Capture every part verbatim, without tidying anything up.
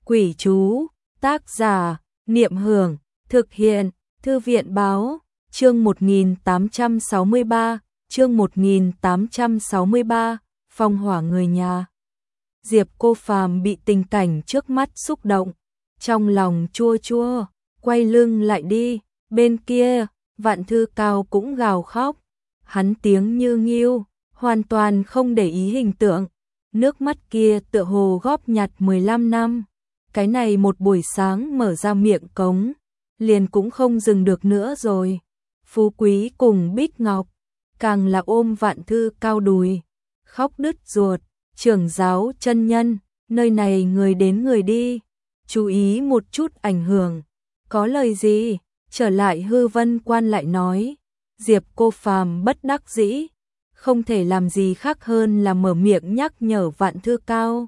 Quỷ chú, tác giả, Niệm Hưởng, thực hiện, Thư viện báo, chương một nghìn tám trăm sáu mươi ba, chương một nghìn tám trăm sáu mươi ba, phong hỏa người nhà. Diệp Cô Phàm bị tình cảnh trước mắt xúc động, trong lòng chua chua, quay lưng lại đi, bên kia, Vạn Thư Cao cũng gào khóc, hắn tiếng như nghiêu, hoàn toàn không để ý hình tượng, nước mắt kia tựa hồ góp nhặt mười lăm năm, cái này một buổi sáng mở ra miệng cống, liền cũng không dừng được nữa rồi. Phú Quý cùng Bích Ngọc, càng là ôm Vạn Thư Cao đùi, khóc đứt ruột. Trưởng giáo chân nhân, nơi này người đến người đi, chú ý một chút ảnh hưởng. Có lời gì? Trở lại Hư Vân Quan lại nói. Diệp Cô Phàm bất đắc dĩ, không thể làm gì khác hơn là mở miệng nhắc nhở Vạn Thư Cao.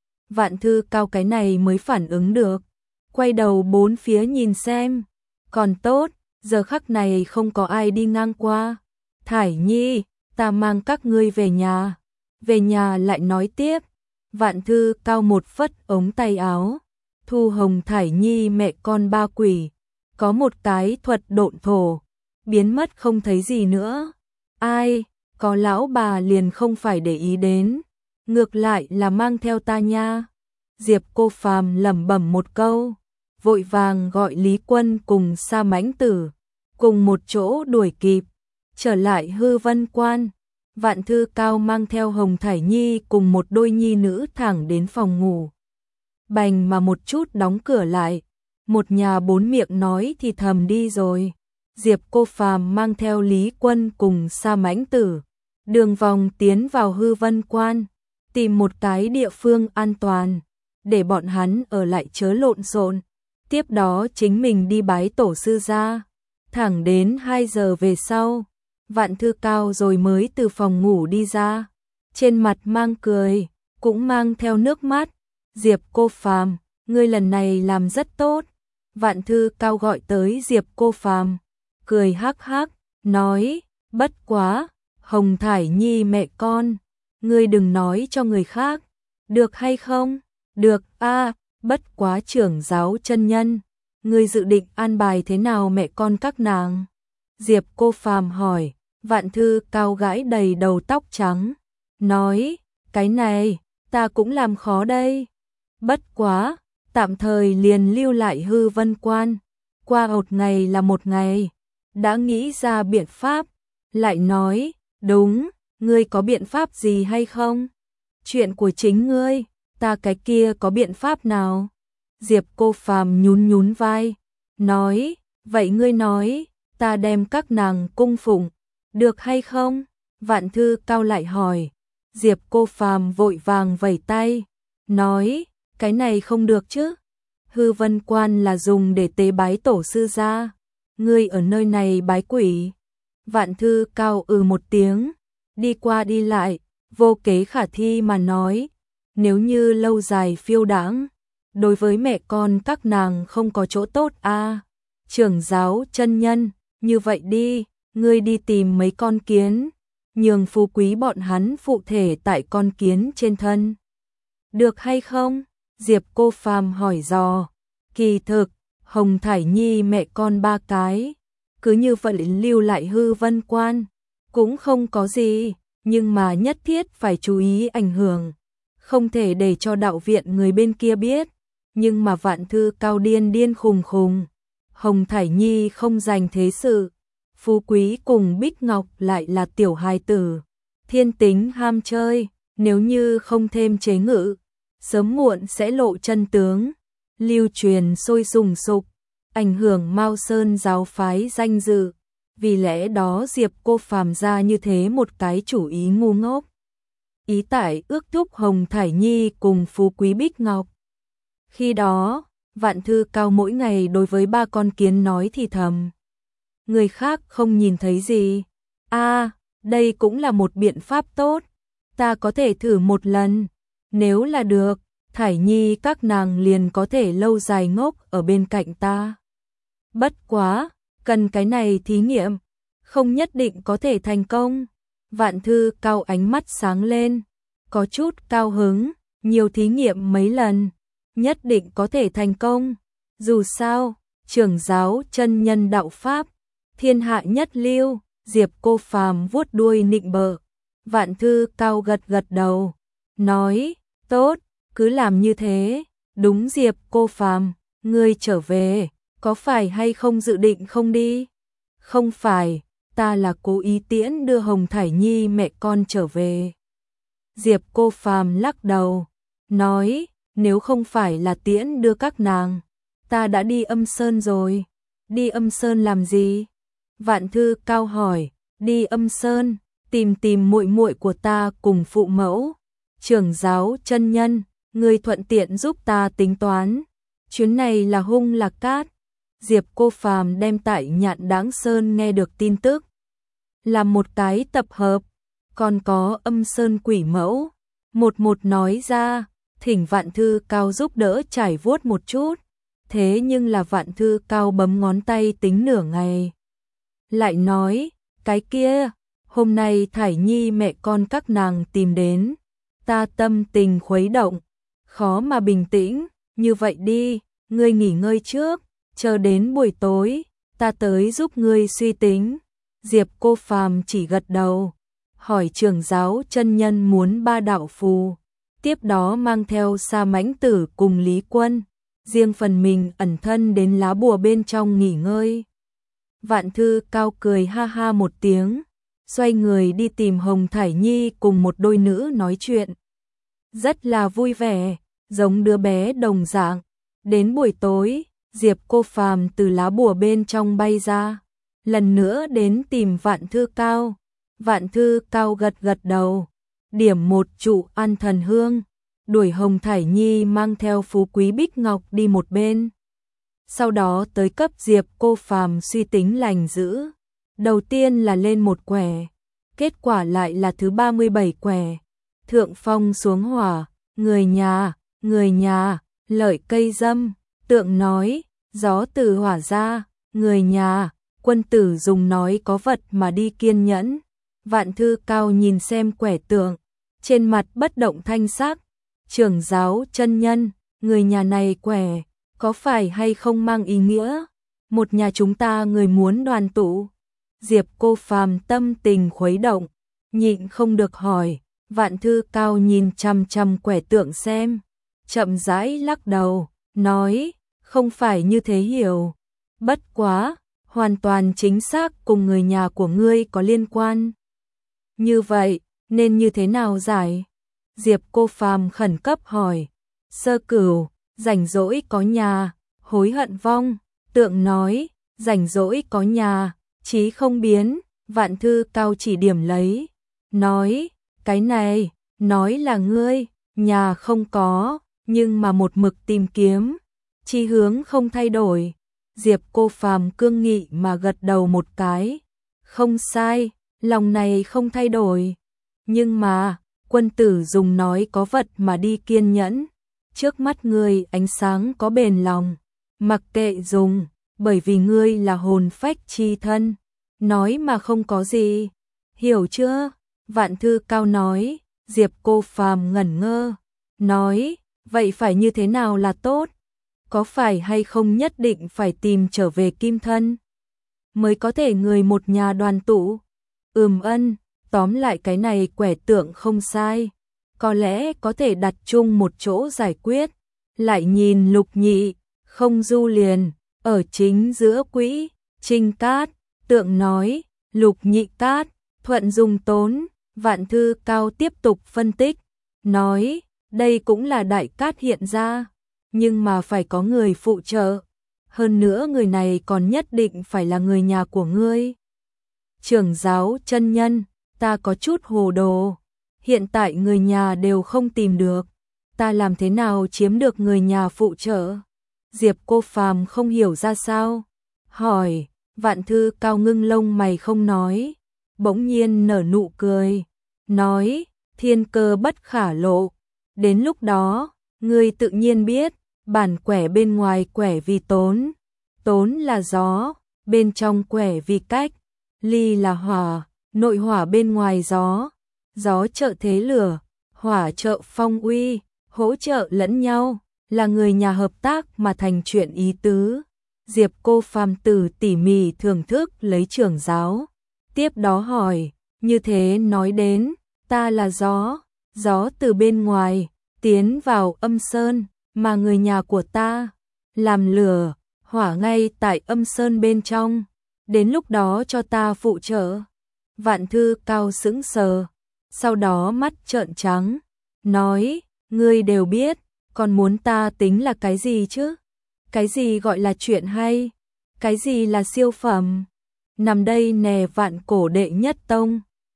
Vạn Thư Cao cái này mới phản ứng được, quay đầu bốn phía nhìn xem, còn tốt, giờ khắc này không có ai đi ngang qua. Thải Nhi, ta mang các ngươi về nhà. Về nhà lại nói tiếp. Vạn Thư Cao một phất ống tay áo, thu Hồng Thải Nhi mẹ con ba quỷ, có một cái thuật độn thổ, biến mất không thấy gì nữa. Ai, có lão bà liền không phải để ý đến, ngược lại là mang theo ta nha. Diệp Cô Phàm lẩm bẩm một câu, vội vàng gọi Lý Quân cùng Sa Mãnh Tử cùng một chỗ đuổi kịp, trở lại Hư Vân Quan. Vạn Thư Cao mang theo Hồng Thải Nhi cùng một đôi nhi nữ thẳng đến phòng ngủ. Bành mà một chút đóng cửa lại, một nhà bốn miệng nói thì thầm đi rồi. Diệp Cô Phàm mang theo Lý Quân cùng Sa Mãnh Tử, đường vòng tiến vào Hư Vân Quan, tìm một cái địa phương an toàn, để bọn hắn ở lại chớ lộn xộn. Tiếp đó chính mình đi bái tổ sư ra, thẳng đến hai giờ về sau. Vạn Thư Cao rồi mới từ phòng ngủ đi ra, trên mặt mang cười, cũng mang theo nước mắt. Diệp Cô Phàm, ngươi lần này làm rất tốt. Vạn Thư Cao gọi tới Diệp Cô Phàm, cười hắc hắc, nói, bất quá, Hồng Thải Nhi mẹ con, ngươi đừng nói cho người khác, được hay không? Được a, bất quá trưởng giáo chân nhân, ngươi dự định an bài thế nào mẹ con các nàng? Diệp Cô Phàm hỏi. Vạn Thư Cao gãi đầy đầu tóc trắng, nói, cái này, ta cũng làm khó đây. Bất quá, tạm thời liền lưu lại Hư Vân Quan, qua một ngày là một ngày, đã nghĩ ra biện pháp, lại nói, đúng, ngươi có biện pháp gì hay không? Chuyện của chính ngươi, ta cái kia có biện pháp nào? Diệp Cô Phàm nhún nhún vai, nói, vậy ngươi nói, ta đem các nàng cung phụng, được hay không? Vạn Thư Cao lại hỏi. Diệp Cô Phàm vội vàng vẩy tay, nói, cái này không được chứ. Hư Vân Quan là dùng để tế bái tổ sư ra, ngươi ở nơi này bái quỷ. Vạn Thư Cao ừ một tiếng, đi qua đi lại, vô kế khả thi mà nói, nếu như lâu dài phiêu đãng, đối với mẹ con các nàng không có chỗ tốt a. À, trưởng giáo chân nhân, như vậy đi, ngươi đi tìm mấy con kiến, nhường Phú Quý bọn hắn phụ thể tại con kiến trên thân. Được hay không? Diệp Cô Phàm hỏi dò. Kỳ thực, Hồng Thải Nhi mẹ con ba cái, cứ như vậy lưu lại Hư Vân Quan, cũng không có gì, nhưng mà nhất thiết phải chú ý ảnh hưởng, không thể để cho đạo viện người bên kia biết. Nhưng mà Vạn Thư Cao điên điên khùng khùng, Hồng Thải Nhi không dành thế sự. Phú Quý cùng Bích Ngọc lại là tiểu hài tử, thiên tính ham chơi, nếu như không thêm chế ngự, sớm muộn sẽ lộ chân tướng, lưu truyền sôi sùng sục, ảnh hưởng Mao Sơn giáo phái danh dự. Vì lẽ đó Diệp Cô Phàm ra như thế một cái chủ ý ngu ngốc. Ý tại ước thúc Hồng Thải Nhi cùng Phú Quý Bích Ngọc. Khi đó, Vạn Thư Cao mỗi ngày đối với ba con kiến nói thì thầm. Người khác không nhìn thấy gì. A, à, đây cũng là một biện pháp tốt. Ta có thể thử một lần. Nếu là được, Thải Nhi các nàng liền có thể lâu dài ngốc ở bên cạnh ta. Bất quá, cần cái này thí nghiệm, không nhất định có thể thành công. Vạn Thư Cao ánh mắt sáng lên, có chút cao hứng, nhiều thí nghiệm mấy lần, nhất định có thể thành công. Dù sao, trưởng giáo chân nhân đạo Pháp, thiên hạ nhất lưu, Diệp Cô Phàm vuốt đuôi nịnh bợ. Vạn Thư Cao gật gật đầu, nói, tốt, cứ làm như thế. Đúng Diệp Cô Phàm, ngươi trở về, có phải hay không dự định không đi? Không phải, ta là cố ý tiễn đưa Hồng Thải Nhi mẹ con trở về. Diệp Cô Phàm lắc đầu, nói, nếu không phải là tiễn đưa các nàng, ta đã đi Âm Sơn rồi. Đi Âm Sơn làm gì? Vạn Thư Cao hỏi. Đi Âm Sơn, tìm tìm muội muội của ta cùng phụ mẫu. Trưởng giáo chân nhân, ngươi thuận tiện giúp ta tính toán. Chuyến này là hung là cát? Diệp Cô Phàm đem tại Nhạn Đáng Sơn nghe được tin tức, là một cái tập hợp, còn có Âm Sơn quỷ mẫu. Một một nói ra, thỉnh Vạn Thư Cao giúp đỡ trải vuốt một chút. Thế nhưng là Vạn Thư Cao bấm ngón tay tính nửa ngày, lại nói, cái kia, hôm nay Thải Nhi mẹ con các nàng tìm đến, ta tâm tình khuấy động, khó mà bình tĩnh. Như vậy đi, ngươi nghỉ ngơi trước, chờ đến buổi tối, ta tới giúp ngươi suy tính. Diệp Cô Phàm chỉ gật đầu, hỏi trưởng giáo chân nhân muốn ba đạo phù, tiếp đó mang theo Sa Mãnh Tử cùng Lý Quân, riêng phần mình ẩn thân đến lá bùa bên trong nghỉ ngơi. Vạn Thư Cao cười ha ha một tiếng, xoay người đi tìm Hồng Thải Nhi cùng một đôi nữ nói chuyện. Rất là vui vẻ, giống đứa bé đồng dạng. Đến buổi tối, Diệp Cô Phàm từ lá bùa bên trong bay ra, lần nữa đến tìm Vạn Thư Cao. Vạn Thư Cao gật gật đầu, điểm một trụ An Thần Hương, đuổi Hồng Thải Nhi mang theo Phú Quý Bích Ngọc đi một bên. Sau đó tới cấp Diệp Cô Phàm suy tính lành dữ. Đầu tiên là lên một quẻ, kết quả lại là thứ ba mươi bảy quẻ. Thượng phong xuống hỏa, người nhà, người nhà, lợi cây dâm, tượng nói, gió từ hỏa ra, người nhà, quân tử dùng nói có vật mà đi kiên nhẫn. Vạn Thư Cao nhìn xem quẻ tượng, trên mặt bất động thanh sắc. Trưởng giáo chân nhân, người nhà này quẻ, có phải hay không mang ý nghĩa một nhà chúng ta người muốn đoàn tụ? Diệp Cô Phàm tâm tình khuấy động, nhịn không được hỏi. Vạn Thư Cao nhìn chằm chằm quẻ tượng xem, chậm rãi lắc đầu, nói, không phải như thế hiểu. Bất quá, hoàn toàn chính xác cùng người nhà của ngươi có liên quan. Như vậy, nên như thế nào giải? Diệp Cô Phàm khẩn cấp hỏi. Sơ Cửu, rảnh rỗi có nhà, hối hận vong. Tượng nói, rảnh rỗi có nhà, chí không biến. Vạn Thư Cao chỉ điểm lấy, nói, cái này, nói là ngươi, nhà không có, nhưng mà một mực tìm kiếm, chí hướng không thay đổi. Diệp Cô Phàm cương nghị mà gật đầu một cái, không sai, lòng này không thay đổi. Nhưng mà, quân tử dùng nói có vật mà đi kiên nhẫn, trước mắt ngươi ánh sáng có bền lòng, mặc kệ dùng, bởi vì ngươi là hồn phách chi thân, nói mà không có gì, hiểu chưa? Vạn Thư Cao nói. Diệp Cô Phàm ngẩn ngơ, nói, vậy phải như thế nào là tốt? Có phải hay không nhất định phải tìm trở về kim thân mới có thể người một nhà đoàn tụ? Ừm ân, tóm lại cái này quẻ tượng không sai, có lẽ có thể đặt chung một chỗ giải quyết. Lại nhìn Lục Nhị, không du liền, ở chính giữa quỹ, Trinh Cát, tượng nói, Lục Nhị Cát, thuận dùng tốn. Vạn Thư Cao tiếp tục phân tích, nói, đây cũng là đại cát hiện ra, nhưng mà phải có người phụ trợ, hơn nữa người này còn nhất định phải là người nhà của ngươi. Trưởng giáo chân nhân, ta có chút hồ đồ, hiện tại người nhà đều không tìm được, ta làm thế nào chiếm được người nhà phụ trợ? Diệp Cô Phàm không hiểu ra sao, hỏi. Vạn Thư Cao ngưng lông mày không nói, bỗng nhiên nở nụ cười, nói, thiên cơ bất khả lộ, đến lúc đó, ngươi tự nhiên biết, bản quẻ bên ngoài quẻ vì tốn, tốn là gió, bên trong quẻ vì cách, ly là hỏa, nội hỏa bên ngoài gió, gió trợ thế lửa, hỏa trợ phong uy, hỗ trợ lẫn nhau, là người nhà hợp tác mà thành chuyện ý tứ. Diệp Cô Phàm Tử tỉ mỉ thưởng thức lấy trưởng giáo, tiếp đó hỏi, như thế nói đến, ta là gió, gió từ bên ngoài, tiến vào âm sơn, mà người nhà của ta, làm lửa, hỏa ngay tại âm sơn bên trong, đến lúc đó cho ta phụ trợ. Vạn Thư Cao sững sờ, sau đó mắt trợn trắng, nói, ngươi đều biết, còn muốn ta tính là cái gì chứ? Cái gì gọi là chuyện hay? Cái gì là siêu phẩm? Nằm đây nè, vạn cổ đệ nhất tông,